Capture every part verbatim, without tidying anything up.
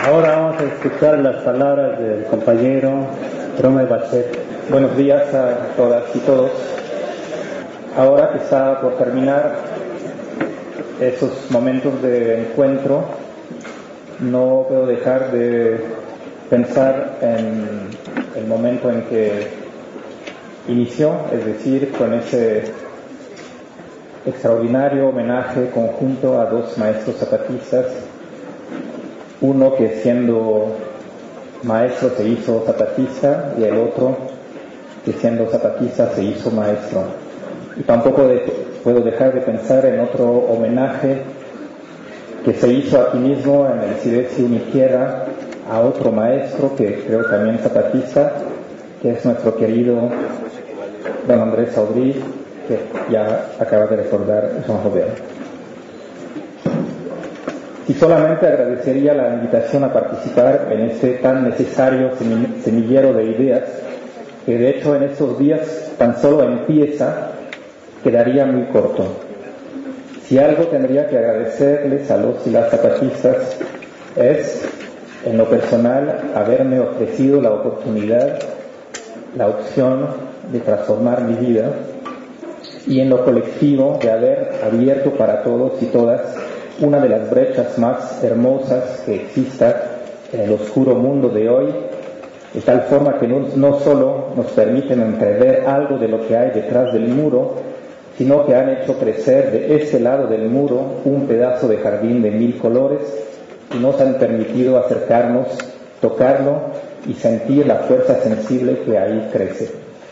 Ahora vamos a escuchar las palabras del compañero Rome Bachet. Buenos días a todas y todos. Ahora que está por terminar esos momentos de encuentro, no puedo dejar de pensar en el momento en que inició, es decir, con ese extraordinario homenaje conjunto a dos maestros zapatistas, uno que siendo maestro se hizo zapatista y el otro que siendo zapatista se hizo maestro. Y tampoco de, puedo dejar de pensar en otro homenaje que se hizo aquí mismo en el Silencio Uniquiera a otro maestro que creo también zapatista, que es nuestro querido don Andrés Saudrí, que ya acaba de recordar Jean Robert. Y solamente agradecería la invitación a participar en este tan necesario semillero de ideas, que de hecho en estos días tan solo empieza, quedaría muy corto. Si algo tendría que agradecerles a los y las zapatistas es, en lo personal, haberme ofrecido la oportunidad, la opción de transformar mi vida, y en lo colectivo de haber abierto para todos y todas una de las brechas más hermosas que exista en el oscuro mundo de hoy, de tal forma que no, no solo nos permiten entrever algo de lo que hay detrás del muro, sino que han hecho crecer de ese lado del muro un pedazo de jardín de mil colores y nos han permitido acercarnos, tocarlo y sentir la fuerza sensible que ahí crece.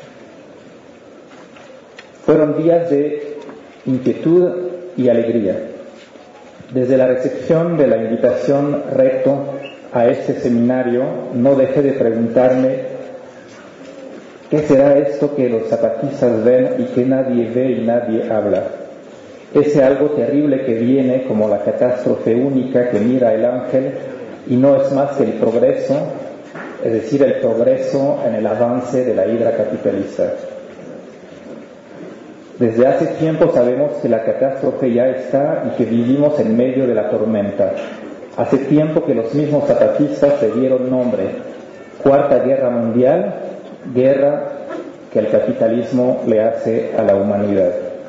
Fueron días de inquietud y alegría. Desde la recepción de la invitación recto a este seminario, no dejé de preguntarme ¿qué será esto que los zapatistas ven y que nadie ve y nadie habla? Ese algo terrible que viene como la catástrofe única que mira el ángel y no es más que el progreso, es decir, el progreso en el avance de la hidra capitalista. Desde hace tiempo sabemos que la catástrofe ya está y que vivimos en medio de la tormenta. Hace tiempo que los mismos zapatistas se dieron nombre. Cuarta Guerra Mundial, guerra que el capitalismo le hace a la humanidad.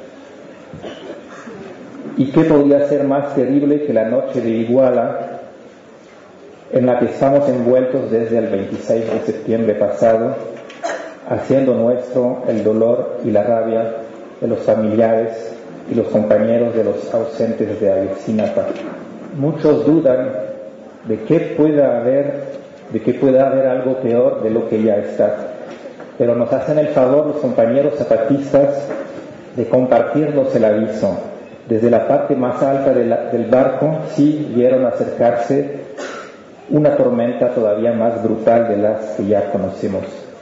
¿Y qué podría ser más terrible que la noche de Iguala en la que estamos envueltos desde el veintiséis de septiembre pasado, haciendo nuestro el dolor y la rabia de los familiares y los compañeros de los ausentes de Ayotzinapa? Muchos dudan de que pueda haber, de que pueda haber algo peor de lo que ya está, pero nos hacen el favor los compañeros zapatistas de compartirnos el aviso. Desde la parte más alta de la, del barco sí vieron acercarse una tormenta todavía más brutal de las que ya conocemos.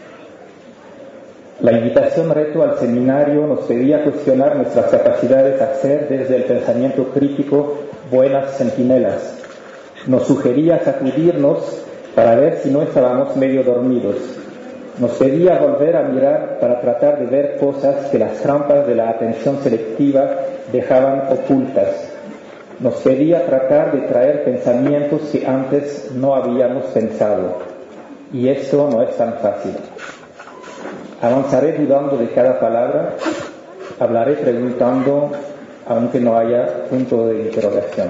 La invitación reto al seminario nos pedía cuestionar nuestras capacidades de hacer desde el pensamiento crítico buenas centinelas. Nos sugería sacudirnos para ver si no estábamos medio dormidos. Nos pedía volver a mirar para tratar de ver cosas que las trampas de la atención selectiva dejaban ocultas. Nos pedía tratar de traer pensamientos que antes no habíamos pensado. Y esto no es tan fácil. Avanzaré dudando de cada palabra, hablaré preguntando, aunque no haya punto de interrogación.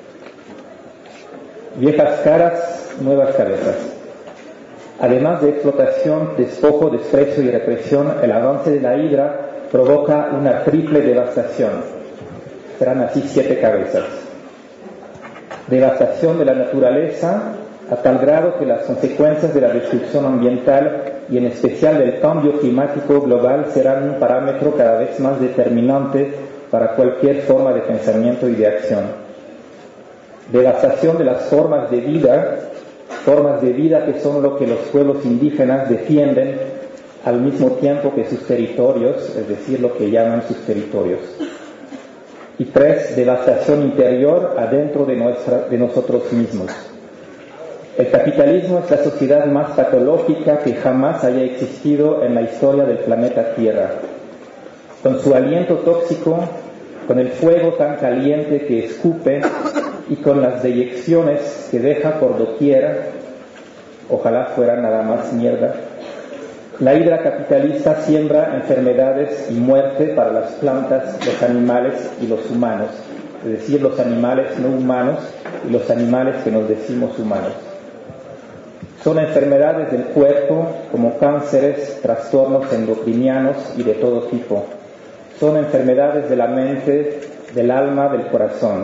Viejas caras, nuevas cabezas. Además de explotación, despojo, desprecio y represión, el avance de la hidra provoca una triple devastación. Serán así siete cabezas. Devastación de la naturaleza, a tal grado que las consecuencias de la destrucción ambiental y en especial del cambio climático global serán un parámetro cada vez más determinante para cualquier forma de pensamiento y de acción. Devastación de las formas de vida, formas de vida que son lo que los pueblos indígenas defienden al mismo tiempo que sus territorios, es decir, lo que llaman sus territorios. Y tres, devastación interior adentro de, nuestra, de nosotros mismos. El capitalismo es la sociedad más patológica que jamás haya existido en la historia del planeta Tierra. Con su aliento tóxico, con el fuego tan caliente que escupe, y con las deyecciones que deja por doquiera, ojalá fuera nada más mierda. La hidra capitalista siembra enfermedades y muerte para las plantas, los animales y los humanos, es decir, los animales no humanos y los animales que nos decimos humanos. Son enfermedades del cuerpo como cánceres, trastornos endocrinianos y de todo tipo. Son enfermedades de la mente, del alma, del corazón.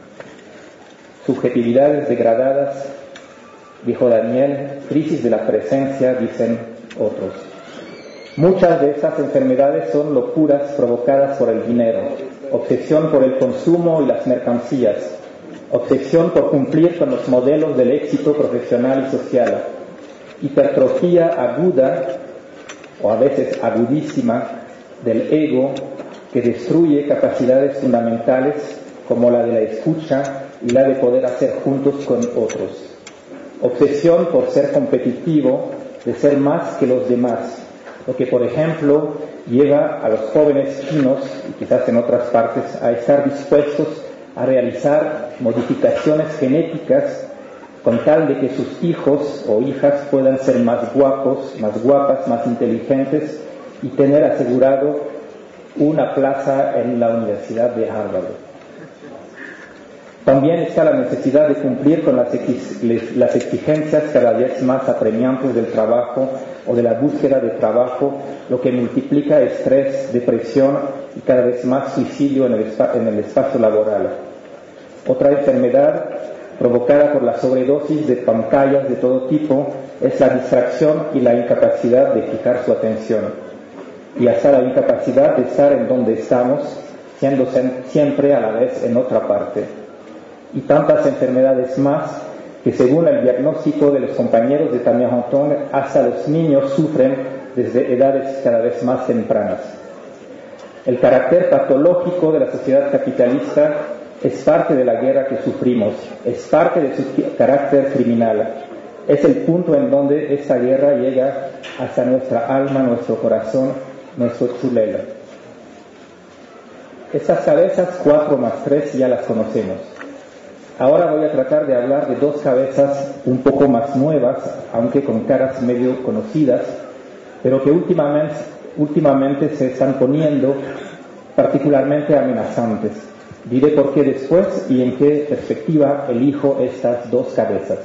Subjetividades degradadas, dijo Daniel, crisis de la presencia, dicen otros. Muchas de estas enfermedades son locuras provocadas por el dinero, obsesión por el consumo y las mercancías, obsesión por cumplir con los modelos del éxito profesional y social, hipertrofía aguda o a veces agudísima del ego que destruye capacidades fundamentales como la de la escucha y la de poder hacer juntos con otros. Obsesión por ser competitivo, de ser más que los demás, lo que por ejemplo lleva a los jóvenes chinos y quizás en otras partes a estar dispuestos a realizar modificaciones genéticas con tal de que sus hijos o hijas puedan ser más guapos, más guapas, más inteligentes y tener asegurado una plaza en la Universidad de Harvard. También está la necesidad de cumplir con las exigencias cada vez más apremiantes del trabajo o de la búsqueda de trabajo, lo que multiplica estrés, depresión y cada vez más suicidio en el, en el espacio laboral. Otra enfermedad provocada por la sobredosis de pantallas de todo tipo es la distracción y la incapacidad de fijar su atención, y hasta la incapacidad de estar en donde estamos, siendo siempre a la vez en otra parte. Y tantas enfermedades más que según el diagnóstico de los compañeros de Tania Honton, hasta los niños sufren desde edades cada vez más tempranas. El carácter patológico de la sociedad capitalista es parte de la guerra que sufrimos, es parte de su carácter criminal. Es el punto en donde esta guerra llega hasta nuestra alma, nuestro corazón, nuestro tzulela. Estas cabezas, cuatro más tres, ya las conocemos. Ahora voy a tratar de hablar de dos cabezas un poco más nuevas, aunque con caras medio conocidas, pero que últimamente, últimamente se están poniendo particularmente amenazantes. Diré por qué después y en qué perspectiva elijo estas dos cabezas.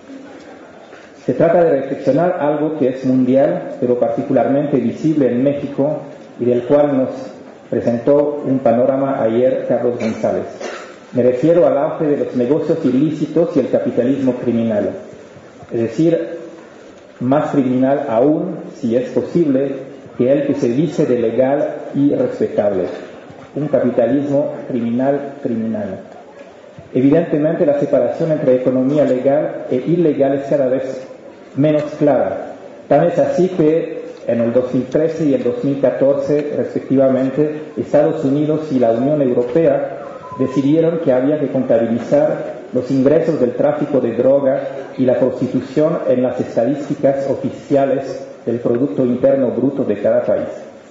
Se trata de reflexionar algo que es mundial, pero particularmente visible en México y del cual nos presentó un panorama ayer Carlos González. Me refiero al auge de los negocios ilícitos y el capitalismo criminal. Es decir, más criminal aún, si es posible, que el que se dice de legal y respetable. Un capitalismo criminal criminal. Evidentemente la separación entre economía legal e ilegal es cada vez menos clara. Tan es así que en el dos mil trece y el dos mil catorce, respectivamente, Estados Unidos y la Unión Europea decidieron que había que contabilizar los ingresos del tráfico de droga y la prostitución en las estadísticas oficiales del Producto Interno Bruto de cada país.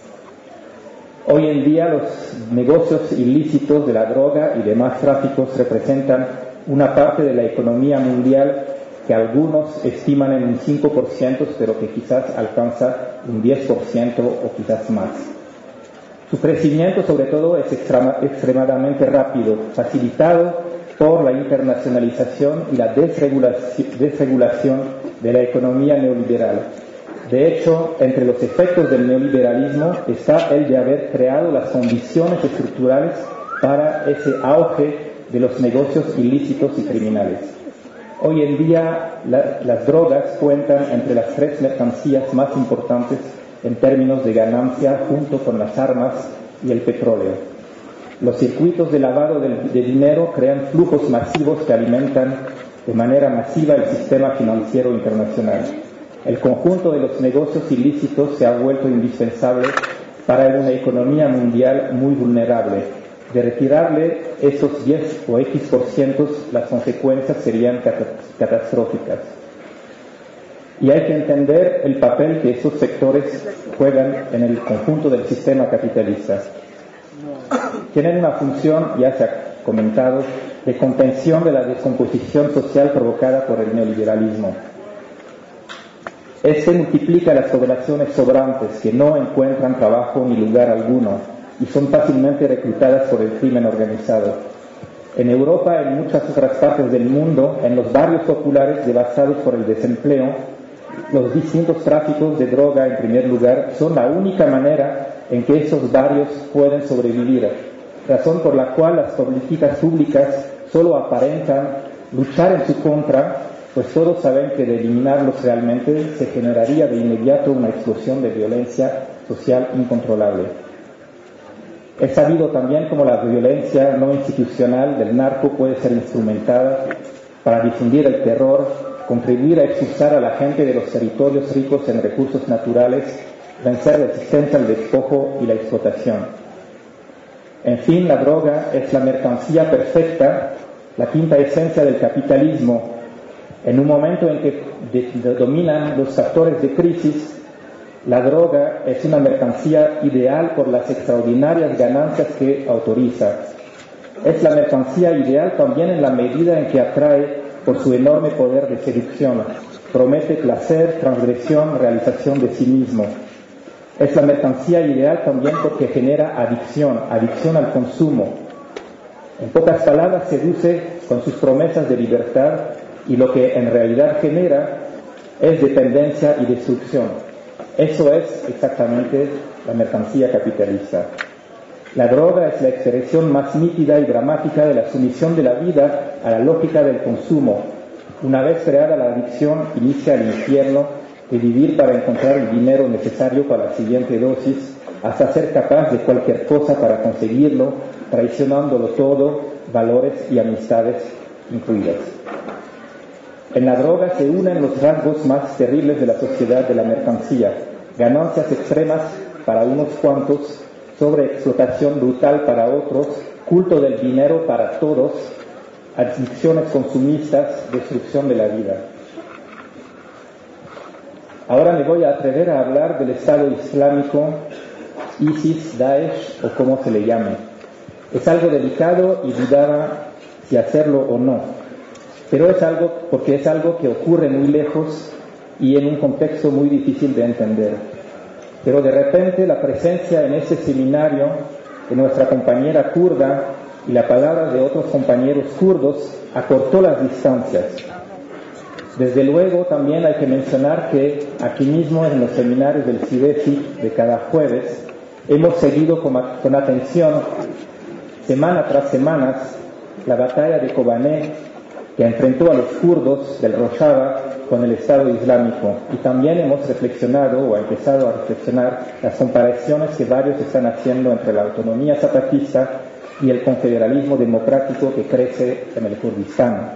Hoy en día los negocios ilícitos de la droga y demás tráficos representan una parte de la economía mundial que algunos estiman en un cinco por ciento, pero que quizás alcanza un diez por ciento o quizás más. Su crecimiento, sobre todo, es extrema, extremadamente rápido, facilitado por la internacionalización y la desregulación, desregulación de la economía neoliberal. De hecho, entre los efectos del neoliberalismo está el de haber creado las condiciones estructurales para ese auge de los negocios ilícitos y criminales. Hoy en día, la, las drogas cuentan entre las tres mercancías más importantes en términos de ganancia, junto con las armas y el petróleo. Los circuitos de lavado de, de dinero crean flujos masivos que alimentan de manera masiva el sistema financiero internacional. El conjunto de los negocios ilícitos se ha vuelto indispensable para una economía mundial muy vulnerable. De retirarle esos diez o X por ciento, las consecuencias serían catastróficas. Y hay que entender el papel que estos sectores juegan en el conjunto del sistema capitalista. Tienen una función, ya se ha comentado, de contención de la descomposición social provocada por el neoliberalismo. Este multiplica las poblaciones sobrantes que no encuentran trabajo ni lugar alguno y son fácilmente reclutadas por el crimen organizado. En Europa y en muchas otras partes del mundo, en los barrios populares devastados por el desempleo, los distintos tráficos de droga, en primer lugar, son la única manera en que esos barrios pueden sobrevivir, razón por la cual las políticas públicas solo aparentan luchar en su contra, pues todos saben que de eliminarlos realmente se generaría de inmediato una explosión de violencia social incontrolable. Es sabido también cómo la violencia no institucional del narco puede ser instrumentada para difundir el terror, contribuir a expulsar a la gente de los territorios ricos en recursos naturales, vencer la existencia al despojo y la explotación. En fin, la droga es la mercancía perfecta, la quinta esencia del capitalismo. En un momento en que de, de, dominan los factores de crisis, la droga es una mercancía ideal por las extraordinarias ganancias que autoriza. Es la mercancía ideal también en la medida en que atrae por su enorme poder de seducción. Promete placer, transgresión, realización de sí mismo. Es la mercancía ideal también porque genera adicción, adicción al consumo. En pocas palabras, seduce con sus promesas de libertad y lo que en realidad genera es dependencia y destrucción. Eso es exactamente la mercancía capitalista. La droga es la expresión más nítida y dramática de la sumisión de la vida a la lógica del consumo. Una vez creada la adicción, inicia el infierno de vivir para encontrar el dinero necesario para la siguiente dosis, hasta ser capaz de cualquier cosa para conseguirlo, traicionándolo todo, valores y amistades incluidas. En la droga se unen los rasgos más terribles de la sociedad de la mercancía: ganancias extremas para unos cuantos, sobreexplotación brutal para otros, culto del dinero para todos, adicciones consumistas, destrucción de la vida. Ahora me voy a atrever a hablar del Estado Islámico, ISIS, Daesh o como se le llame. Es algo delicado y dudaba si hacerlo o no. Pero es algo, porque es algo que ocurre muy lejos y en un contexto muy difícil de entender. Pero de repente la presencia en ese seminario de nuestra compañera kurda y la palabra de otros compañeros kurdos acortó las distancias. Desde luego también hay que mencionar que aquí mismo en los seminarios del CIDESI de cada jueves hemos seguido con, con atención semana tras semana la batalla de Kobané, que enfrentó a los kurdos del Rojava con el Estado Islámico, y también hemos reflexionado o empezado a reflexionar las comparaciones que varios están haciendo entre la autonomía zapatista y el confederalismo democrático que crece en el Kurdistán.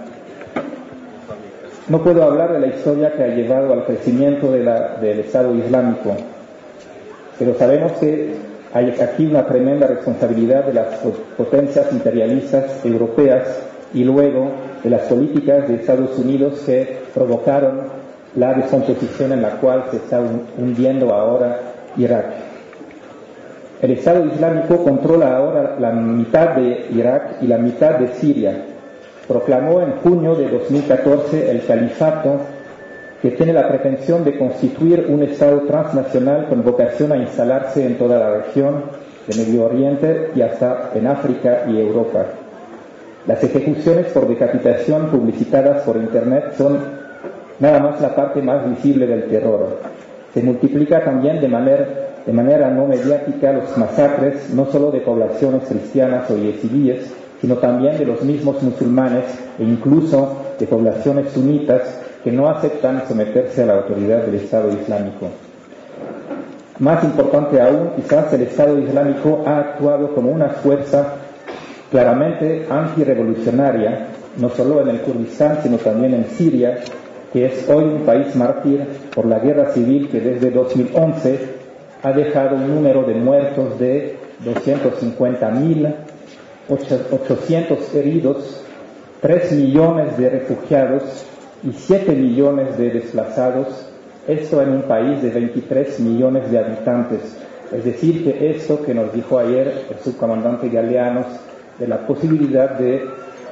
No puedo hablar de la historia que ha llevado al crecimiento de la, del Estado Islámico, pero sabemos que hay aquí una tremenda responsabilidad de las potencias imperialistas europeas y luego de las políticas de Estados Unidos que provocaron la descomposición en la cual se está hundiendo ahora Irak. El Estado Islámico controla ahora la mitad de Irak y la mitad de Siria. Proclamó en junio de dos mil catorce el califato, que tiene la pretensión de constituir un Estado transnacional con vocación a instalarse en toda la región de Medio Oriente y hasta en África y Europa. Las ejecuciones por decapitación publicitadas por Internet son nada más la parte más visible del terror. Se multiplica también de manera, de manera no mediática los masacres, no solo de poblaciones cristianas o yezidíes, sino también de los mismos musulmanes e incluso de poblaciones sunitas que no aceptan someterse a la autoridad del Estado Islámico. Más importante aún, quizás el Estado Islámico ha actuado como una fuerza claramente antirrevolucionaria, no solo en el Kurdistán, sino también en Siria, que es hoy un país mártir por la guerra civil que desde dos mil once ha dejado un número de muertos de doscientos cincuenta mil, ochocientos heridos, tres millones de refugiados y siete millones de desplazados, esto en un país de veintitrés millones de habitantes. Es decir, que esto que nos dijo ayer el subcomandante Galeanos de la posibilidad de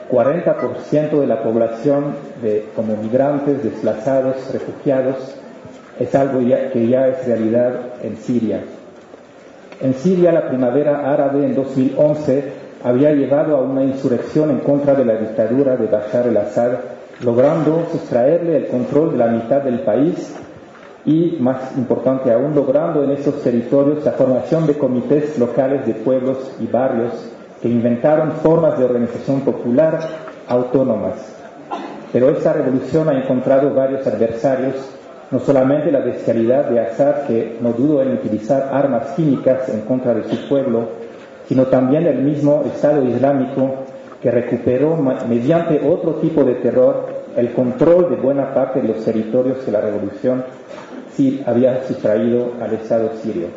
cuarenta por ciento de la población de, como migrantes, desplazados, refugiados, es algo ya, que ya es realidad en Siria. En Siria, la primavera árabe en dos mil once había llevado a una insurrección en contra de la dictadura de Bashar al-Assad, logrando sustraerle el control de la mitad del país y, más importante aún, logrando en esos territorios la formación de comités locales de pueblos y barrios que inventaron formas de organización popular autónomas. Pero esta revolución ha encontrado varios adversarios, no solamente la bestialidad de Assad, que no dudo en utilizar armas químicas en contra de su pueblo, sino también el mismo Estado Islámico, que recuperó mediante otro tipo de terror el control de buena parte de los territorios que la revolución sí había sustraído al Estado sirio.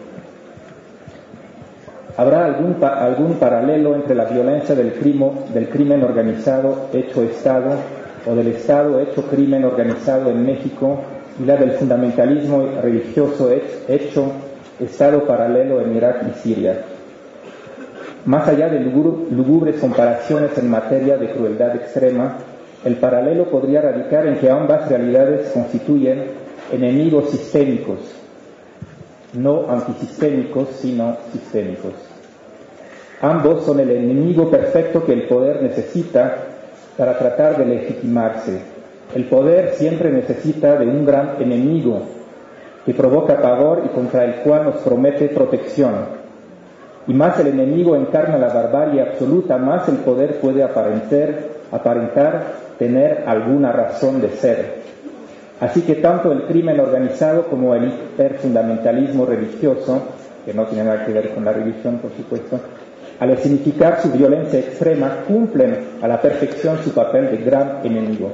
¿Habrá algún, pa algún paralelo entre la violencia del, crimo, del crimen organizado hecho Estado o del Estado hecho crimen organizado en México y la del fundamentalismo religioso hecho Estado paralelo en Irak y Siria? Más allá de lúgubres comparaciones en materia de crueldad extrema, el paralelo podría radicar en que ambas realidades constituyen enemigos sistémicos, no antisistémicos, sino sistémicos. Ambos son el enemigo perfecto que el poder necesita para tratar de legitimarse. El poder siempre necesita de un gran enemigo que provoca pavor y contra el cual nos promete protección. Y más el enemigo encarna la barbarie absoluta, más el poder puede aparentar, aparentar tener alguna razón de ser. Así que tanto el crimen organizado como el hiperfundamentalismo religioso, que no tiene nada que ver con la religión, por supuesto, al significar su violencia extrema, cumplen a la perfección su papel de gran enemigo.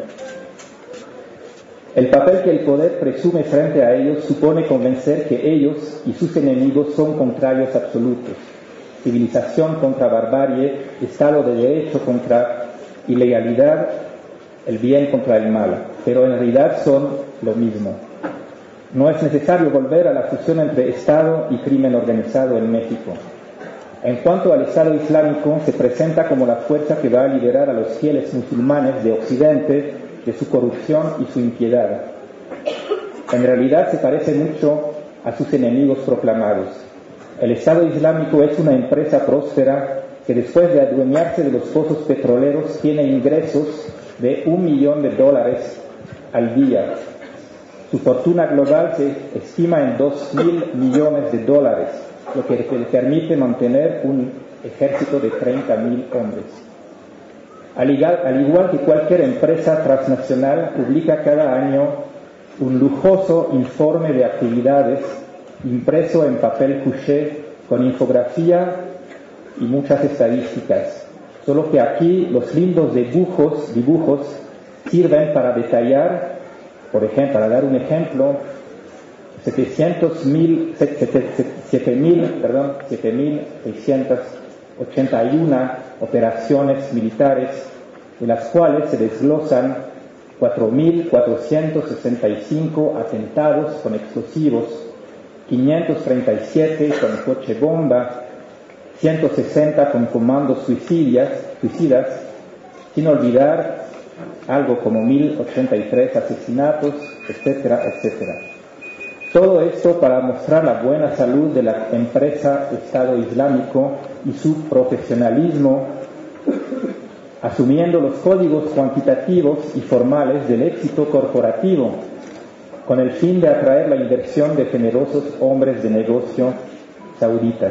El papel que el poder presume frente a ellos supone convencer que ellos y sus enemigos son contrarios absolutos. Civilización contra barbarie, Estado de Derecho contra ilegalidad, el bien contra el mal, pero en realidad son lo mismo. No es necesario volver a la fusión entre Estado y crimen organizado en México. En cuanto al Estado Islámico, se presenta como la fuerza que va a liberar a los fieles musulmanes de Occidente de su corrupción y su impiedad. En realidad se parece mucho a sus enemigos proclamados. El Estado Islámico es una empresa próspera que después de adueñarse de los pozos petroleros tiene ingresos de un millón de dólares al día. Su fortuna global se estima en dos mil millones de dólares, lo que le permite mantener un ejército de treinta mil hombres. Al igual, al igual que cualquier empresa transnacional, publica cada año un lujoso informe de actividades impreso en papel couché con infografía y muchas estadísticas. Solo que aquí los lindos dibujos, dibujos sirven para detallar, por ejemplo, para dar un ejemplo, setecientos mil, siete mil, perdón, siete mil seiscientas ochenta y uno operaciones militares, de las cuales se desglosan cuatro mil cuatrocientos sesenta y cinco atentados con explosivos, quinientos treinta y siete con coche bomba, ciento sesenta con comandos suicidas, suicidas, sin olvidar algo como mil ochenta y tres asesinatos, etcétera, etcétera. Todo esto para mostrar la buena salud de la empresa Estado Islámico y su profesionalismo, asumiendo los códigos cuantitativos y formales del éxito corporativo, con el fin de atraer la inversión de generosos hombres de negocio sauditas.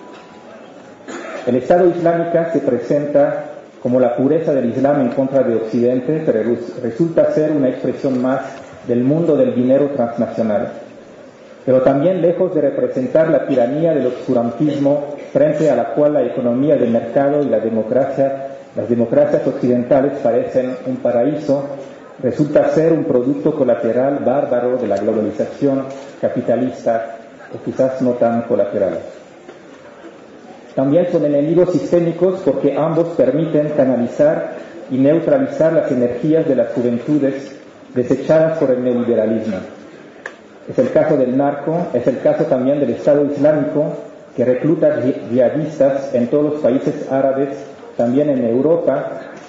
El Estado Islámico se presenta como la pureza del Islam en contra de Occidente, pero resulta ser una expresión más del mundo del dinero transnacional. Pero también lejos de representar la tiranía del obscurantismo frente a la cual la economía de mercado y la democracia, las democracias occidentales parecen un paraíso, resulta ser un producto colateral bárbaro de la globalización capitalista, o quizás no tan colateral. También son enemigos sistémicos porque ambos permiten canalizar y neutralizar las energías de las juventudes desechadas por el neoliberalismo. Es el caso del narco, es el caso también del Estado Islámico, que recluta yihadistas en todos los países árabes, también en Europa,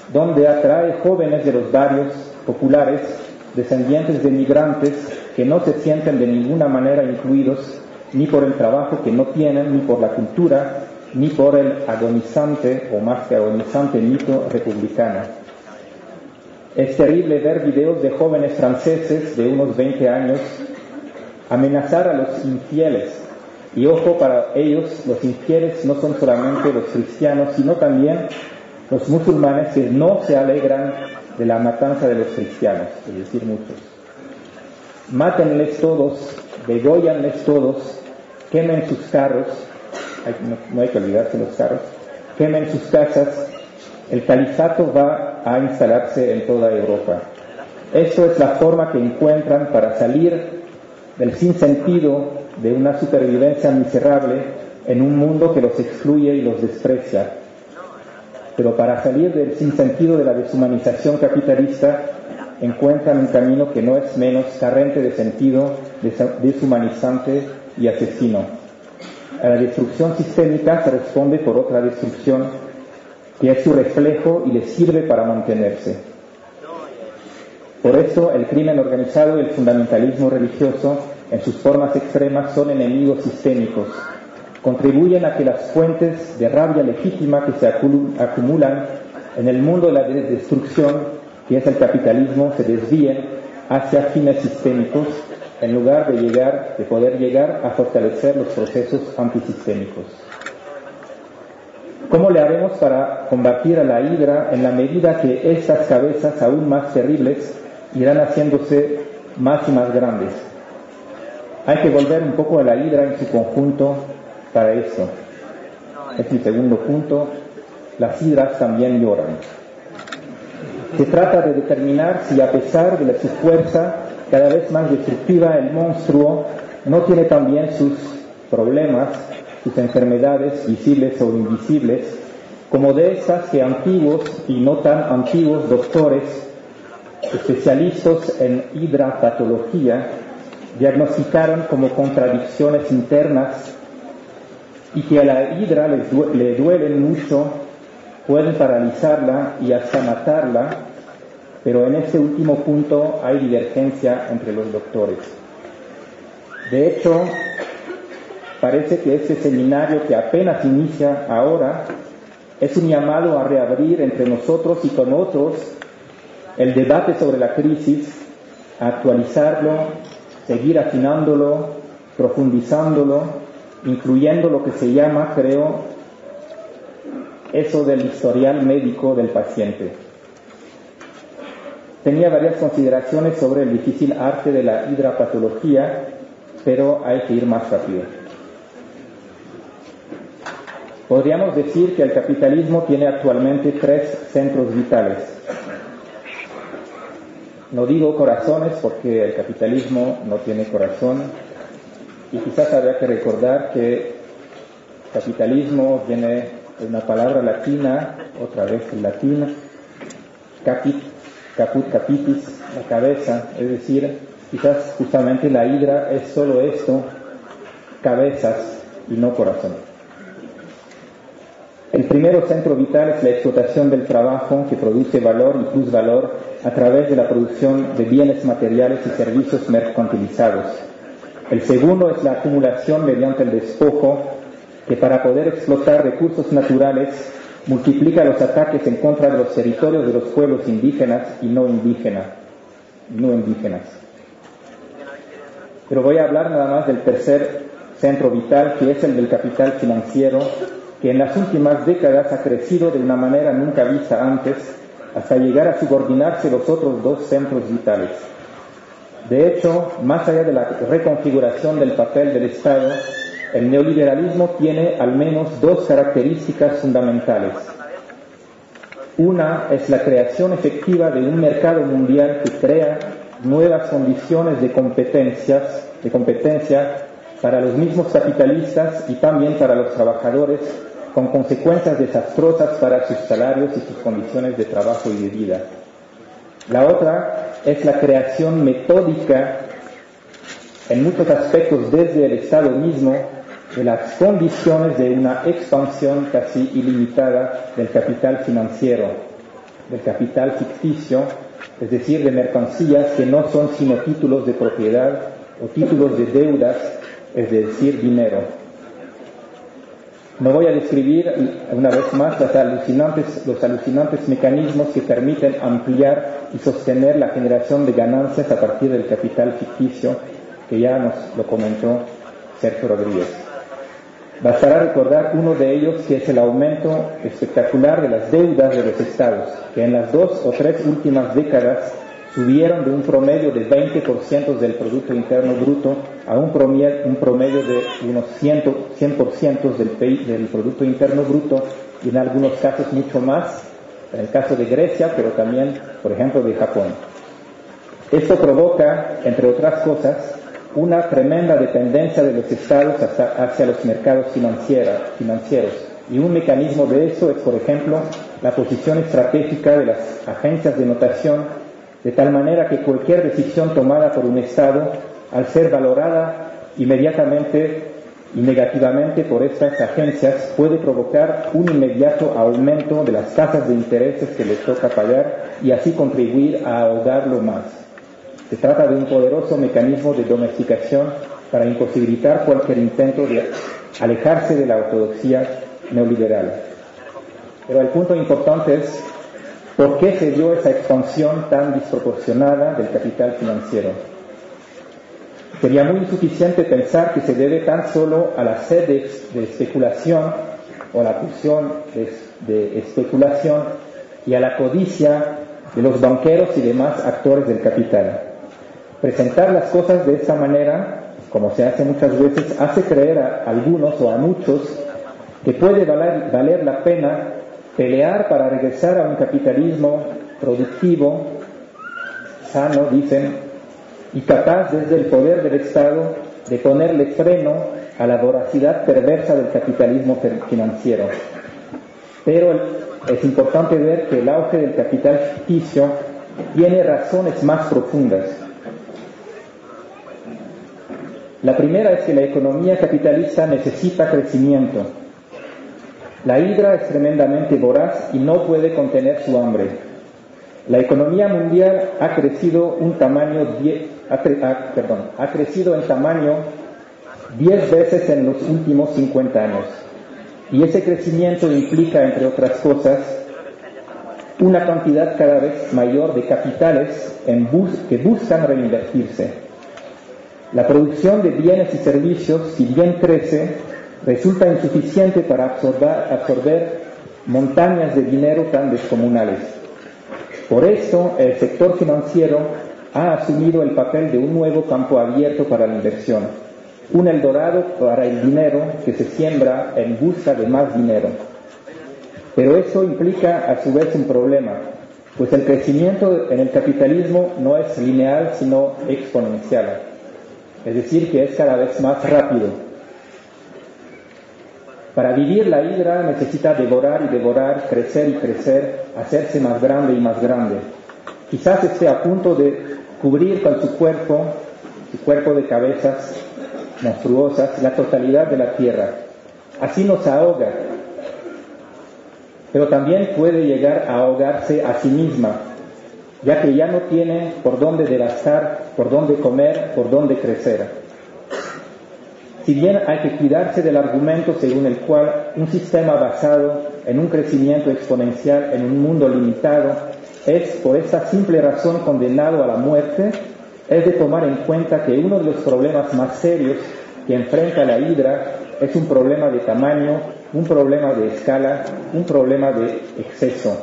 donde atrae jóvenes de los barrios populares, descendientes de migrantes que no se sienten de ninguna manera incluidos ni por el trabajo que no tienen, ni por la cultura, ni por el agonizante o más que agonizante mito republicano. Es terrible ver videos de jóvenes franceses de unos veinte años amenazar a los infieles. Y ojo, para ellos los infieles no son solamente los cristianos, sino también los musulmanes que no se alegran de la matanza de los cristianos, es decir, muchos. Mátenles todos, dególlanles todos, quemen sus carros, hay, no, no hay que olvidarse los carros, quemen sus casas, el califato va a instalarse en toda Europa. Esto es la forma que encuentran para salir del sinsentido de una supervivencia miserable en un mundo que los excluye y los desprecia. Pero para salir del sinsentido de la deshumanización capitalista, encuentran un camino que no es menos carente de sentido, deshumanizante y asesino. A la destrucción sistémica se responde por otra destrucción que es su reflejo y le sirve para mantenerse. Por eso el crimen organizado y el fundamentalismo religioso en sus formas extremas son enemigos sistémicos. Contribuyen a que las fuentes de rabia legítima que se acumulan en el mundo de la destrucción, que es el capitalismo, se desvíen hacia fines sistémicos en lugar de llegar, de poder llegar a fortalecer los procesos antisistémicos. ¿Cómo le haremos para combatir a la hidra en la medida que estas cabezas aún más terribles irán haciéndose más y más grandes? Hay que volver un poco a la hidra en su conjunto para eso. Es mi segundo punto. Las hidras también lloran. Se trata de determinar si, a pesar de su fuerza cada vez más destructiva, el monstruo no tiene también sus problemas, sus enfermedades visibles o invisibles, como de esas que antiguos y no tan antiguos doctores, especialistas en hidropatología, diagnosticaron como contradicciones internas y que a la hidra les du- le duelen mucho, pueden paralizarla y hasta matarla, pero en ese último punto hay divergencia entre los doctores. De hecho, parece que este seminario que apenas inicia ahora es un llamado a reabrir entre nosotros y con otros el debate sobre la crisis, a actualizarlo, seguir afinándolo, profundizándolo, incluyendo lo que se llama, creo, eso del historial médico del paciente. Tenía varias consideraciones sobre el difícil arte de la hidropatología, pero hay que ir más rápido. Podríamos decir que el capitalismo tiene actualmente tres centros vitales. No digo corazones porque el capitalismo no tiene corazón, y quizás habría que recordar que capitalismo viene de una palabra latina, otra vez en latín, capit, caput capitis, la cabeza, es decir, quizás justamente la hidra es solo esto, cabezas y no corazón. El primer centro vital es la explotación del trabajo que produce valor y plusvalor a través de la producción de bienes materiales y servicios mercantilizados. El segundo es la acumulación mediante el despojo, que para poder explotar recursos naturales multiplica los ataques en contra de los territorios de los pueblos indígenas y no indígenas. No indígenas. Pero voy a hablar nada más del tercer centro vital, que es el del capital financiero, que en las últimas décadas ha crecido de una manera nunca vista antes, hasta llegar a subordinarse los otros dos centros vitales. De hecho, más allá de la reconfiguración del papel del Estado, el neoliberalismo tiene al menos dos características fundamentales. Una es la creación efectiva de un mercado mundial que crea nuevas condiciones de competencias, de competencia para los mismos capitalistas y también para los trabajadores, con consecuencias desastrosas para sus salarios y sus condiciones de trabajo y de vida. La otra es la creación metódica, en muchos aspectos desde el Estado mismo, de las condiciones de una expansión casi ilimitada del capital financiero, del capital ficticio, es decir, de mercancías que no son sino títulos de propiedad o títulos de deudas, es decir, dinero. No voy a describir una vez más las alucinantes, los alucinantes mecanismos que permiten ampliar y sostener la generación de ganancias a partir del capital ficticio, que ya nos lo comentó Sergio Rodríguez. Bastará recordar uno de ellos, que es el aumento espectacular de las deudas de los estados, que en las dos o tres últimas décadas subieron de un promedio de veinte por ciento del Producto Interno Bruto a un promedio, un promedio de unos cien por ciento del, del Producto Interno Bruto, y en algunos casos mucho más, en el caso de Grecia, pero también, por ejemplo, de Japón. Esto provoca, entre otras cosas, una tremenda dependencia de los estados hacia, hacia los mercados financieros. Y un mecanismo de eso es, por ejemplo, la posición estratégica de las agencias de notación, de tal manera que cualquier decisión tomada por un estado, al ser valorada inmediatamente y negativamente por estas agencias, puede provocar un inmediato aumento de las tasas de intereses que les toca pagar y así contribuir a ahogarlo más. Se trata de un poderoso mecanismo de domesticación para imposibilitar cualquier intento de alejarse de la ortodoxia neoliberal. Pero el punto importante es por qué se dio esa expansión tan desproporcionada del capital financiero. Sería muy insuficiente pensar que se debe tan solo a la sed de, de especulación o a la pulsión de, de especulación y a la codicia de los banqueros y demás actores del capital. Presentar las cosas de esta manera, como se hace muchas veces, hace creer a algunos o a muchos que puede valer, valer la pena pelear para regresar a un capitalismo productivo, sano, dicen, y capaz desde el poder del Estado de ponerle freno a la voracidad perversa del capitalismo financiero. Pero es importante ver que el auge del capital ficticio tiene razones más profundas. La primera es que la economía capitalista necesita crecimiento. La hidra es tremendamente voraz y no puede contener su hambre. La economía mundial ha crecido un tamaño die, ha, ha, perdón, ha crecido en tamaño diez veces en los últimos cincuenta años. Y ese crecimiento implica, entre otras cosas, una cantidad cada vez mayor de capitales en bus, que buscan reinvertirse. La producción de bienes y servicios, si bien crece, resulta insuficiente para absorber, absorber montañas de dinero tan descomunales. Por eso, el sector financiero ha asumido el papel de un nuevo campo abierto para la inversión, un eldorado para el dinero que se siembra en busca de más dinero. Pero eso implica a su vez un problema, pues el crecimiento en el capitalismo no es lineal sino exponencial, es decir, que es cada vez más rápido. Para vivir, la hidra necesita devorar y devorar, crecer y crecer, hacerse más grande y más grande. Quizás esté a punto de cubrir con su cuerpo, su cuerpo de cabezas monstruosas, la totalidad de la tierra. Así nos ahoga, pero también puede llegar a ahogarse a sí misma, ya que ya no tiene por dónde devastar, por dónde comer, por dónde crecer. Si bien hay que cuidarse del argumento según el cual un sistema basado en un crecimiento exponencial en un mundo limitado es por esta simple razón condenado a la muerte, es de tomar en cuenta que uno de los problemas más serios que enfrenta la hidra es un problema de tamaño, un problema de escala, un problema de exceso.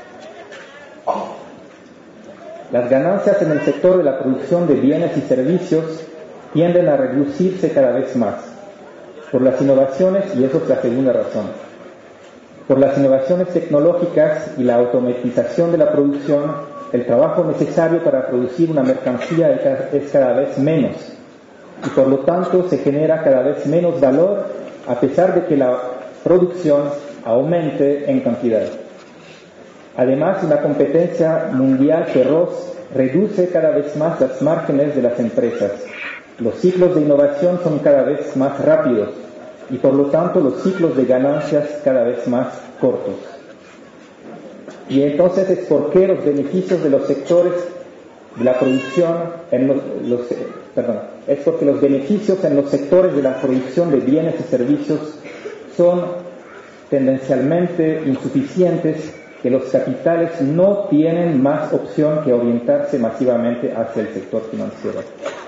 Las ganancias en el sector de la producción de bienes y servicios tienden a reducirse cada vez más por las innovaciones, y eso es la segunda razón, por las innovaciones tecnológicas y la automatización de la producción. El trabajo necesario para producir una mercancía es cada vez menos y por lo tanto se genera cada vez menos valor a pesar de que la producción aumente en cantidad. Además, una competencia mundial feroz reduce cada vez más las márgenes de las empresas. Los ciclos de innovación son cada vez más rápidos y por lo tanto los ciclos de ganancias cada vez más cortos. Y entonces es porque los beneficios de los sectores de la producción, en los, los, perdón, es porque los beneficios en los sectores de la producción de bienes y servicios son tendencialmente insuficientes, que los capitales no tienen más opción que orientarse masivamente hacia el sector financiero.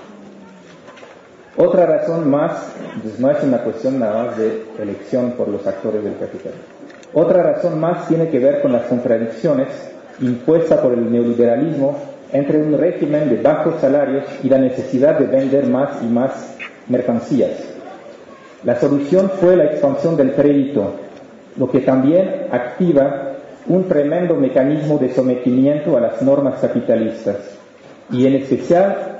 Otra razón más, pues no es una cuestión nada más de elección por los actores del capital. Otra razón más tiene que ver con las contradicciones impuestas por el neoliberalismo entre un régimen de bajos salarios y la necesidad de vender más y más mercancías. La solución fue la expansión del crédito, lo que también activa un tremendo mecanismo de sometimiento a las normas capitalistas, y en especial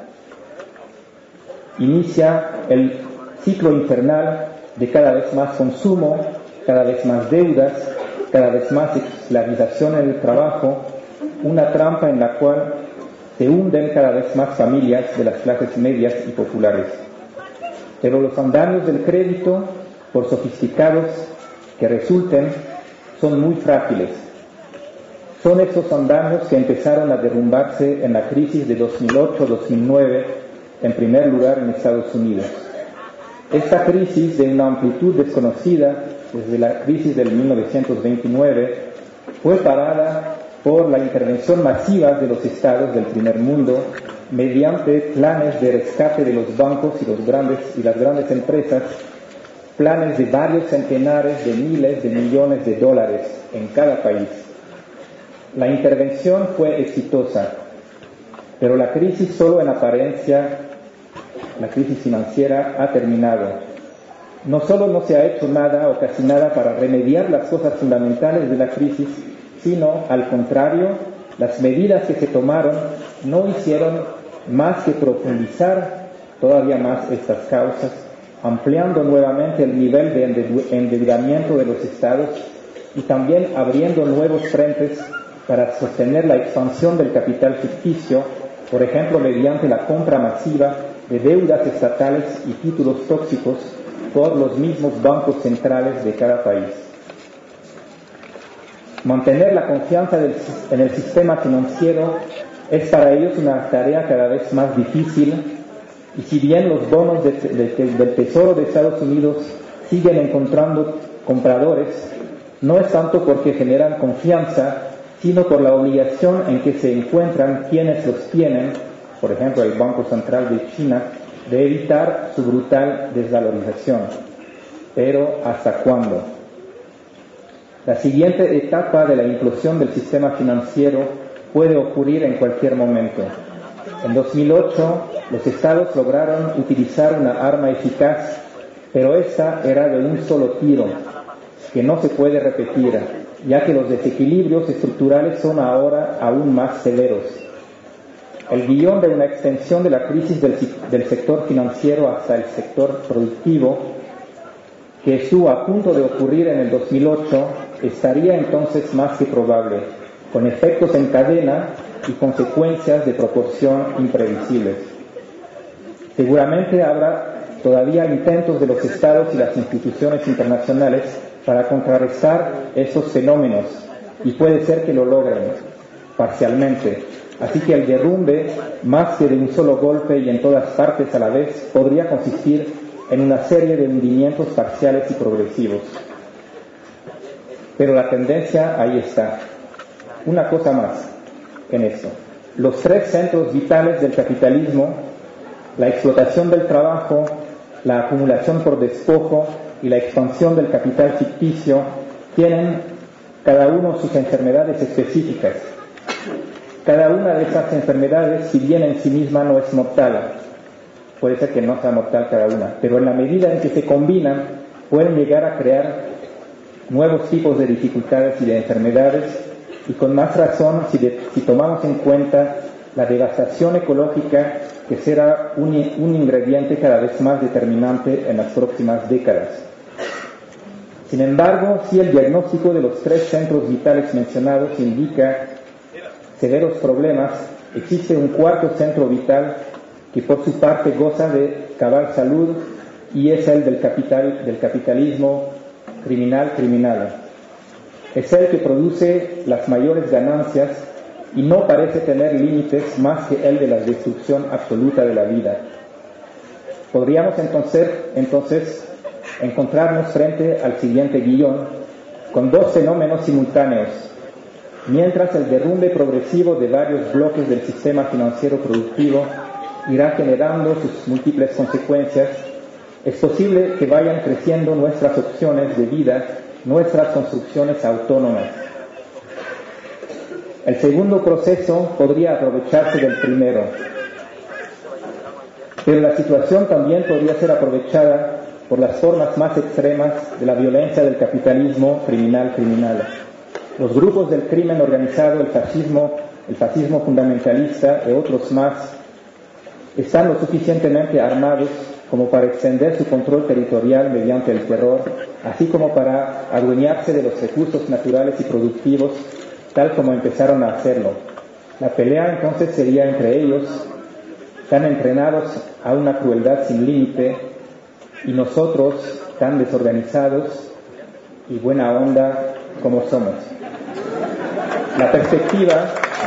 inicia el ciclo infernal de cada vez más consumo, cada vez más deudas, cada vez más esclavización en el trabajo, una trampa en la cual se hunden cada vez más familias de las clases medias y populares. Pero los andamios del crédito, por sofisticados que resulten, son muy frágiles. Son esos andamios que empezaron a derrumbarse en la crisis de dos mil ocho dos mil nueve, en primer lugar en Estados Unidos. Esta crisis, de una amplitud desconocida desde la crisis del mil novecientos veintinueve, fue parada por la intervención masiva de los estados del primer mundo mediante planes de rescate de los bancos y, los grandes, y las grandes empresas, planes de varios centenares de miles de millones de dólares en cada país. La intervención fue exitosa, pero la crisis solo en apariencia, la crisis financiera, ha terminado. No solo no se ha hecho nada o casi nada para remediar las cosas fundamentales de la crisis, sino, al contrario, las medidas que se tomaron no hicieron más que profundizar todavía más estas causas, ampliando nuevamente el nivel de endeudamiento de los estados y también abriendo nuevos frentes para sostener la expansión del capital ficticio, por ejemplo, mediante la compra masiva de deudas estatales y títulos tóxicos por los mismos bancos centrales de cada país. Mantener la confianza del, en el sistema financiero es para ellos una tarea cada vez más difícil, y si bien los bonos de, de, de, del Tesoro de Estados Unidos siguen encontrando compradores, no es tanto porque generan confianza, sino por la obligación en que se encuentran quienes los tienen, por ejemplo el Banco Central de China, de evitar su brutal desvalorización. Pero ¿hasta cuándo? La siguiente etapa de la implosión del sistema financiero puede ocurrir en cualquier momento. En dos mil ocho, los estados lograron utilizar una arma eficaz, pero esta era de un solo tiro, que no se puede repetir, ya que los desequilibrios estructurales son ahora aún más severos. El guión de una extensión de la crisis del, del sector financiero hasta el sector productivo, que estuvo a punto de ocurrir en el dos mil ocho, estaría entonces más que probable, con efectos en cadena y consecuencias de proporción imprevisibles. Seguramente habrá todavía intentos de los estados y las instituciones internacionales para contrarrestar esos fenómenos, y puede ser que lo logren parcialmente. Así que el derrumbe, más que de un solo golpe y en todas partes a la vez, podría consistir en una serie de hundimientos parciales y progresivos. Pero la tendencia ahí está. Una cosa más en esto. Los tres centros vitales del capitalismo, la explotación del trabajo, la acumulación por despojo y la expansión del capital ficticio, tienen cada uno sus enfermedades específicas. Cada una de esas enfermedades, si bien en sí misma no es mortal, puede ser que no sea mortal cada una, pero en la medida en que se combinan, pueden llegar a crear nuevos tipos de dificultades y de enfermedades, y con más razón si, de, si tomamos en cuenta la devastación ecológica que será un, un ingrediente cada vez más determinante en las próximas décadas. Sin embargo, si el diagnóstico de los tres centros vitales mencionados indica severos problemas, existe un cuarto centro vital que por su parte goza de cabal salud, y es el del, capital, del capitalismo criminal criminal. Es el que produce las mayores ganancias y no parece tener límites más que el de la destrucción absoluta de la vida. Podríamos entonces, entonces encontrarnos frente al siguiente guión con dos fenómenos simultáneos. Mientras el derrumbe progresivo de varios bloques del sistema financiero productivo irá generando sus múltiples consecuencias, es posible que vayan creciendo nuestras opciones de vida, nuestras construcciones autónomas. El segundo proceso podría aprovecharse del primero, pero la situación también podría ser aprovechada por las formas más extremas de la violencia del capitalismo criminal criminal. Los grupos del crimen organizado, el fascismo, el fascismo fundamentalista y otros más están lo suficientemente armados como para extender su control territorial mediante el terror, así como para adueñarse de los recursos naturales y productivos, tal como empezaron a hacerlo. La pelea entonces sería entre ellos, tan entrenados a una crueldad sin límite, y nosotros, tan desorganizados y buena onda como somos. La perspectiva,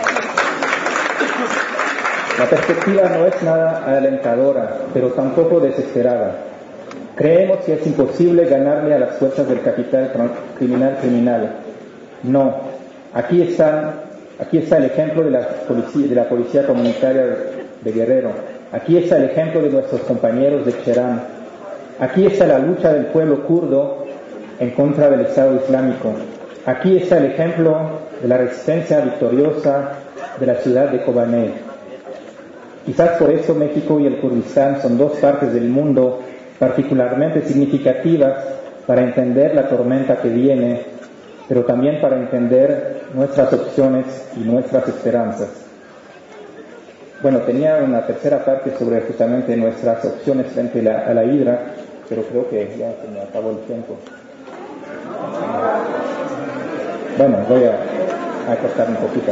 la perspectiva no es nada alentadora, pero tampoco desesperada. Creemos que es imposible ganarle a las fuerzas del capital criminal criminal. No, aquí están, aquí está el ejemplo de la policía, de la policía comunitaria de Guerrero. Aquí está el ejemplo de nuestros compañeros de Cherán. Aquí está la lucha del pueblo kurdo en contra del Estado Islámico. Aquí está el ejemplo de la resistencia victoriosa de la ciudad de Kobané. Quizás por eso México y el Kurdistán son dos partes del mundo particularmente significativas para entender la tormenta que viene, pero también para entender nuestras opciones y nuestras esperanzas. Bueno, tenía una tercera parte sobre justamente nuestras opciones frente a la, a la hidra, pero creo que ya se me acabó el tiempo. Bueno, voy a, a cortar un poquito.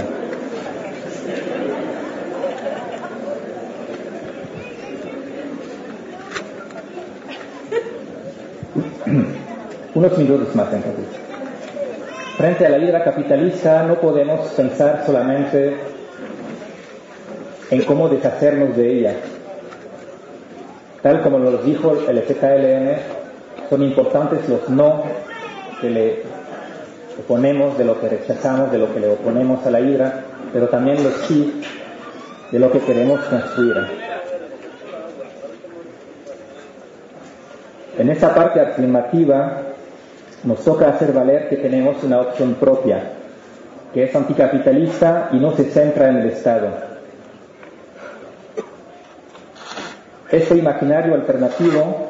Unos minutos más entonces. Frente a la hidra capitalista no podemos pensar solamente en cómo deshacernos de ella. Tal como nos dijo el F K L N, son importantes los no que le oponemos, de lo que rechazamos, de lo que le oponemos a la hidra, pero también los sí de lo que queremos construir. En esa parte afirmativa nos toca hacer valer que tenemos una opción propia, que es anticapitalista y no se centra en el Estado. Este imaginario alternativo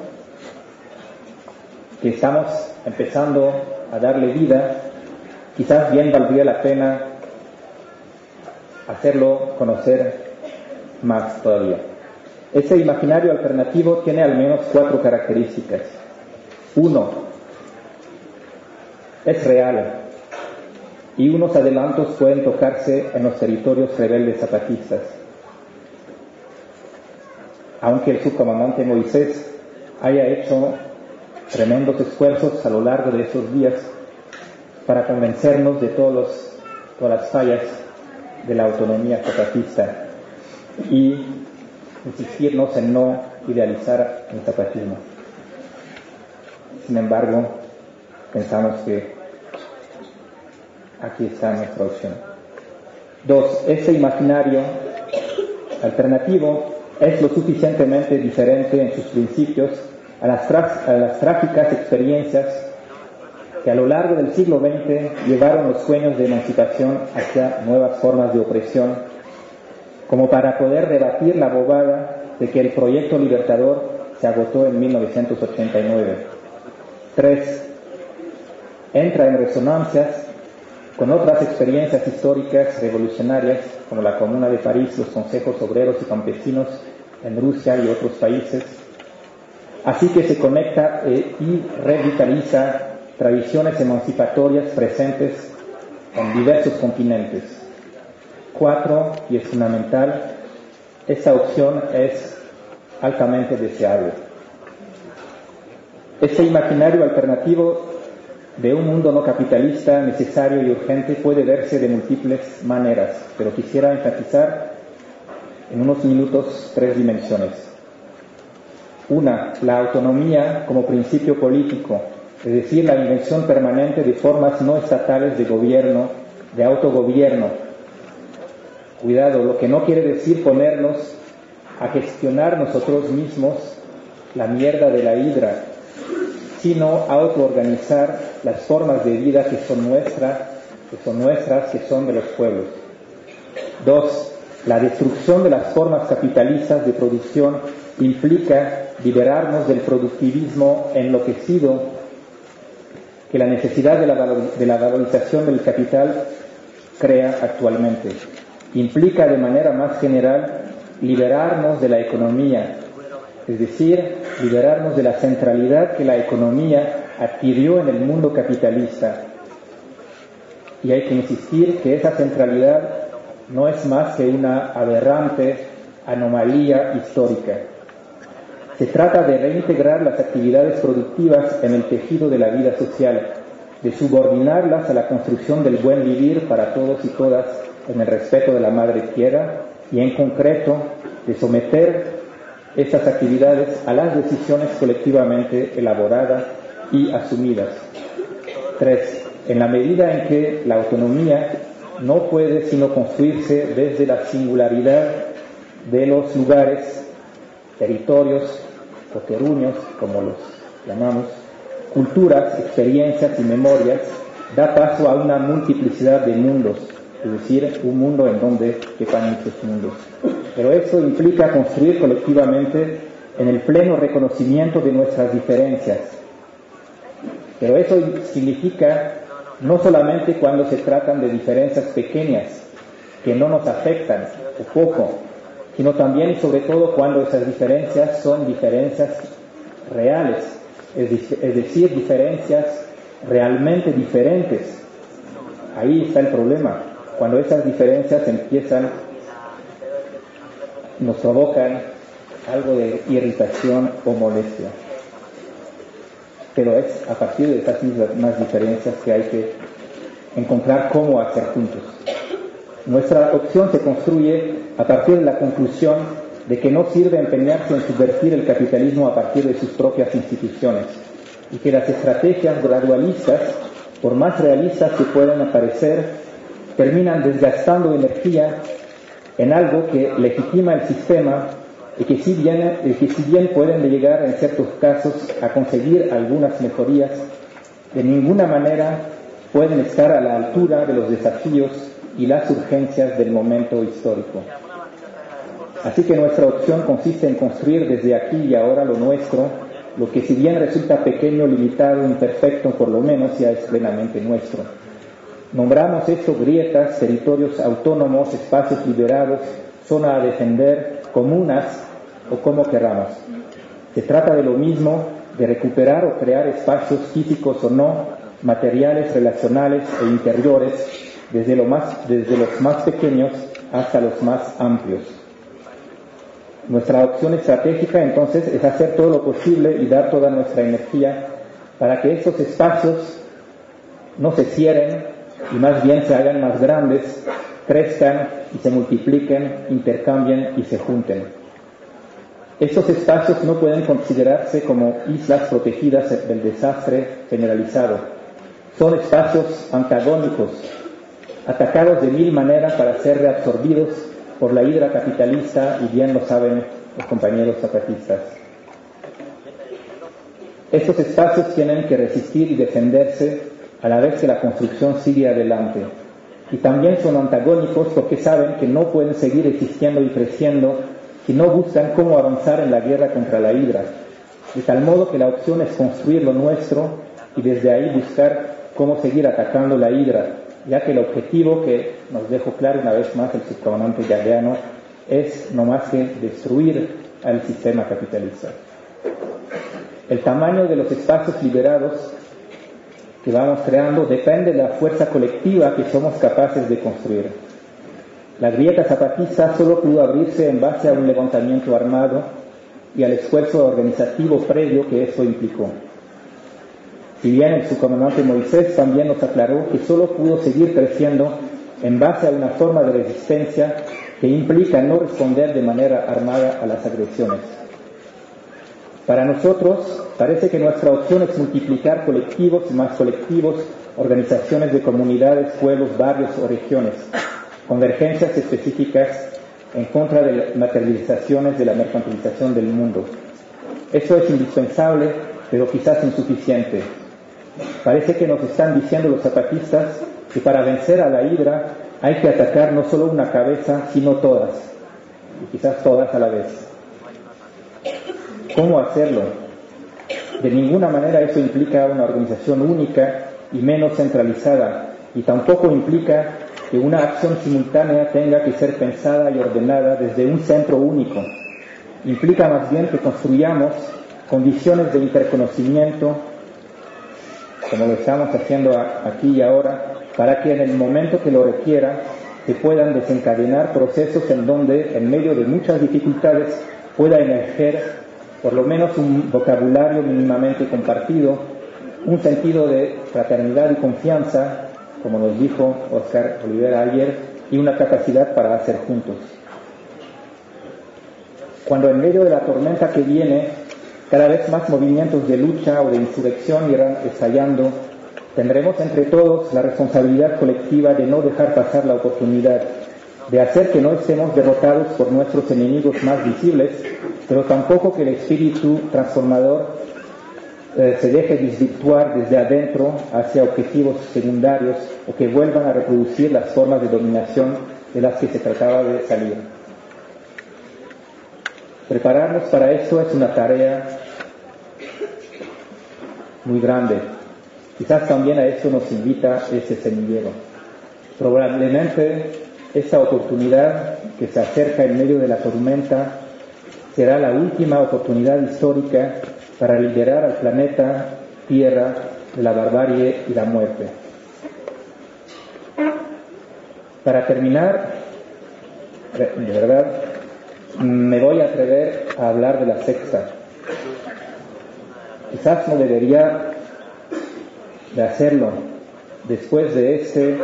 que estamos empezando a darle vida, quizás bien valdría la pena hacerlo conocer más todavía. Este imaginario alternativo tiene al menos cuatro características. Uno, es real y unos adelantos pueden tocarse en los territorios rebeldes zapatistas. Aunque el subcomandante Moisés haya hecho tremendos esfuerzos a lo largo de esos días para convencernos de todos los, todas las fallas de la autonomía zapatista y insistirnos en no idealizar el zapatismo. Sin embargo, pensamos que aquí está nuestra opción. Dos, ese imaginario alternativo es lo suficientemente diferente en sus principios a las, tra- a las trágicas experiencias que a lo largo del siglo veinte llevaron los sueños de emancipación hacia nuevas formas de opresión, como para poder rebatir la bobada de que el proyecto libertador se agotó en mil novecientos ochenta y nueve. Tres, entra en resonancias con otras experiencias históricas revolucionarias como la Comuna de París, los consejos obreros y campesinos en Rusia y otros países, así que se conecta eh, y revitaliza tradiciones emancipatorias presentes en diversos continentes. Cuatro, y es fundamental, esta opción es altamente deseable. Este imaginario alternativo de un mundo no capitalista necesario y urgente puede verse de múltiples maneras, pero quisiera enfatizar en unos minutos tres dimensiones. Una, la autonomía como principio político, es decir, la invención permanente de formas no estatales de gobierno, de autogobierno. Cuidado, lo que no quiere decir ponernos a gestionar nosotros mismos la mierda de la hidra, sino autoorganizar las formas de vida que son nuestras, que son nuestras, que son de los pueblos. Dos, la destrucción de las formas capitalistas de producción implica liberarnos del productivismo enloquecido que la necesidad de la, valor, de la valorización del capital crea actualmente. Implica de manera más general liberarnos de la economía, es decir, liberarnos de la centralidad que la economía adquirió en el mundo capitalista. Y hay que insistir que esa centralidad no es más que una aberrante anomalía histórica. Se trata de reintegrar las actividades productivas en el tejido de la vida social, de subordinarlas a la construcción del buen vivir para todos y todas en el respeto de la madre tierra y en concreto de someter estas actividades a las decisiones colectivamente elaboradas y asumidas. Tres, en la medida en que la autonomía no puede sino construirse desde la singularidad de los lugares, territorios o terruños, como los llamamos, culturas, experiencias y memorias, da paso a una multiplicidad de mundos, es decir, un mundo en donde quepan muchos mundos. Pero eso implica construir colectivamente en el pleno reconocimiento de nuestras diferencias. Pero eso significa no solamente cuando se tratan de diferencias pequeñas que no nos afectan o poco, sino también y sobre todo cuando esas diferencias son diferencias reales, es decir, diferencias realmente diferentes. Ahí está el problema, cuando esas diferencias empiezan, nos provocan algo de irritación o molestia. Pero es a partir de esas mismas diferencias que hay que encontrar cómo hacer juntos. Nuestra opción se construye a partir de la conclusión de que no sirve empeñarse en subvertir el capitalismo a partir de sus propias instituciones y que las estrategias gradualistas, por más realistas que puedan parecer, terminan desgastando energía en algo que legitima el sistema y que si bien, y que si bien pueden llegar en ciertos casos a conseguir algunas mejorías, de ninguna manera pueden estar a la altura de los desafíos y las urgencias del momento histórico. Así que nuestra opción consiste en construir desde aquí y ahora lo nuestro, lo que si bien resulta pequeño, limitado, imperfecto, por lo menos ya es plenamente nuestro. Nombramos esto grietas, territorios autónomos, espacios liberados, zona a defender, comunas o como queramos. Se trata de lo mismo, de recuperar o crear espacios físicos o no, materiales, relacionales e interiores, desde, lo más, desde los más pequeños hasta los más amplios. Nuestra opción estratégica entonces es hacer todo lo posible y dar toda nuestra energía para que estos espacios no se cierren y más bien se hagan más grandes, crezcan y se multipliquen, intercambien y se junten. Estos espacios no pueden considerarse como islas protegidas del desastre generalizado. Son espacios antagónicos, atacados de mil maneras para ser reabsorbidos por la hidra capitalista, y bien lo saben los compañeros zapatistas. Estos espacios tienen que resistir y defenderse a la vez que la construcción sigue adelante. Y también son antagónicos porque saben que no pueden seguir existiendo y creciendo si no buscan cómo avanzar en la guerra contra la hidra. De tal modo que la opción es construir lo nuestro y desde ahí buscar cómo seguir atacando la hidra, ya que el objetivo, que nos dejó claro una vez más el subcomandante Galeano, es no más que destruir al sistema capitalista. El tamaño de los espacios liberados que vamos creando depende de la fuerza colectiva que somos capaces de construir. La grieta zapatista solo pudo abrirse en base a un levantamiento armado y al esfuerzo organizativo previo que eso implicó. Si bien el subcomandante Moisés también nos aclaró que solo pudo seguir creciendo en base a una forma de resistencia que implica no responder de manera armada a las agresiones. Para nosotros, parece que nuestra opción es multiplicar colectivos y más colectivos, organizaciones de comunidades, pueblos, barrios o regiones, convergencias específicas en contra de las materializaciones de la mercantilización del mundo. Eso es indispensable, pero quizás insuficiente. Parece que nos están diciendo los zapatistas que para vencer a la hidra hay que atacar no solo una cabeza, sino todas, y quizás todas a la vez. ¿Cómo hacerlo? De ninguna manera eso implica una organización única y menos centralizada, y tampoco implica que una acción simultánea tenga que ser pensada y ordenada desde un centro único. Implica más bien que construyamos condiciones de interconocimiento, como lo estamos haciendo aquí y ahora, para que en el momento que lo requiera se puedan desencadenar procesos en donde, en medio de muchas dificultades, pueda emerger por lo menos un vocabulario mínimamente compartido, un sentido de fraternidad y confianza, como nos dijo Oscar Olivera ayer, y una capacidad para hacer juntos. Cuando en medio de la tormenta que viene, cada vez más movimientos de lucha o de insurrección irán estallando, tendremos entre todos la responsabilidad colectiva de no dejar pasar la oportunidad, de hacer que no estemos derrotados por nuestros enemigos más visibles, pero tampoco que el espíritu transformador eh, se deje desvirtuar desde adentro hacia objetivos secundarios o que vuelvan a reproducir las formas de dominación de las que se trataba de salir. Prepararnos para eso es una tarea muy grande. Quizás también a eso nos invita ese semillero. Probablemente esta oportunidad que se acerca en medio de la tormenta será la última oportunidad histórica para liberar al planeta Tierra de la barbarie y la muerte. Para terminar, de verdad, me voy a atrever a hablar de la sexta. Quizás no debería de hacerlo después de ese,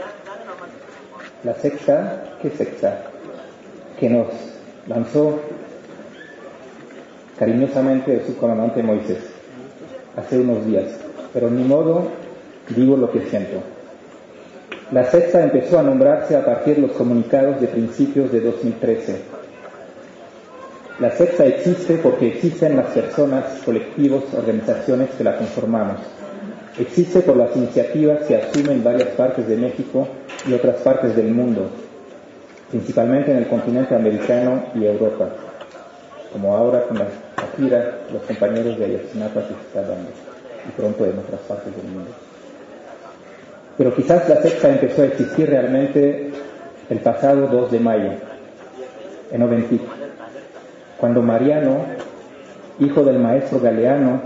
la sexta, ¿qué sexta? Que nos lanzó cariñosamente el subcomandante Moisés hace unos días, pero ni modo, digo lo que siento. La sexta empezó a nombrarse a partir de los comunicados de principios de dos mil trece. La sexta existe porque existen las personas, colectivos, organizaciones que la conformamos. Existe por las iniciativas que asumen varias partes de México y otras partes del mundo, principalmente en el continente americano y Europa, como ahora con la gira, los compañeros de Ayotzinapa que se está dando, y pronto en otras partes del mundo. Pero quizás la sexta empezó a existir realmente el pasado dos de mayo, en Oventic, cuando Mariano, hijo del maestro Galeano,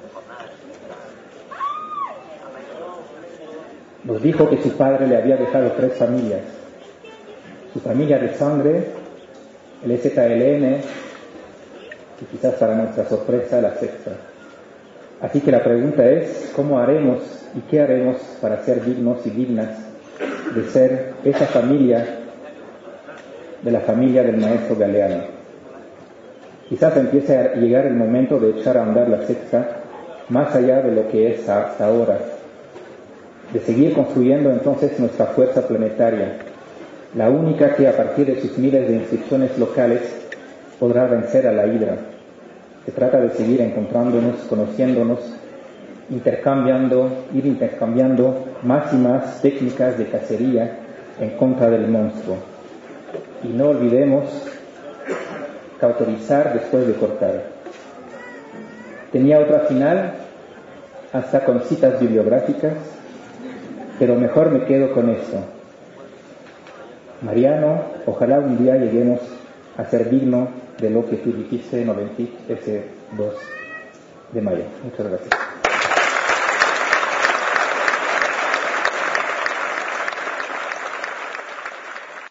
nos dijo que su padre le había dejado tres familias: su familia de sangre, el E Z L N, y quizás para nuestra sorpresa la sexta. Así que la pregunta es, ¿cómo haremos y qué haremos para ser dignos y dignas de ser esa familia de la familia del maestro Galeano? Quizás empiece a llegar el momento de echar a andar la sexta más allá de lo que es hasta ahora, de seguir construyendo entonces nuestra fuerza planetaria, la única que a partir de sus miles de inscripciones locales podrá vencer a la hidra. Se trata de seguir encontrándonos, conociéndonos, intercambiando, ir intercambiando más y más técnicas de cacería en contra del monstruo. Y no olvidemos cauterizar después de cortar. Tenía otra final, hasta con citas bibliográficas, pero mejor me quedo con esto. Mariano, ojalá un día lleguemos a ser digno de lo que tú dijiste en Oventic ese dos de mayo. Muchas gracias.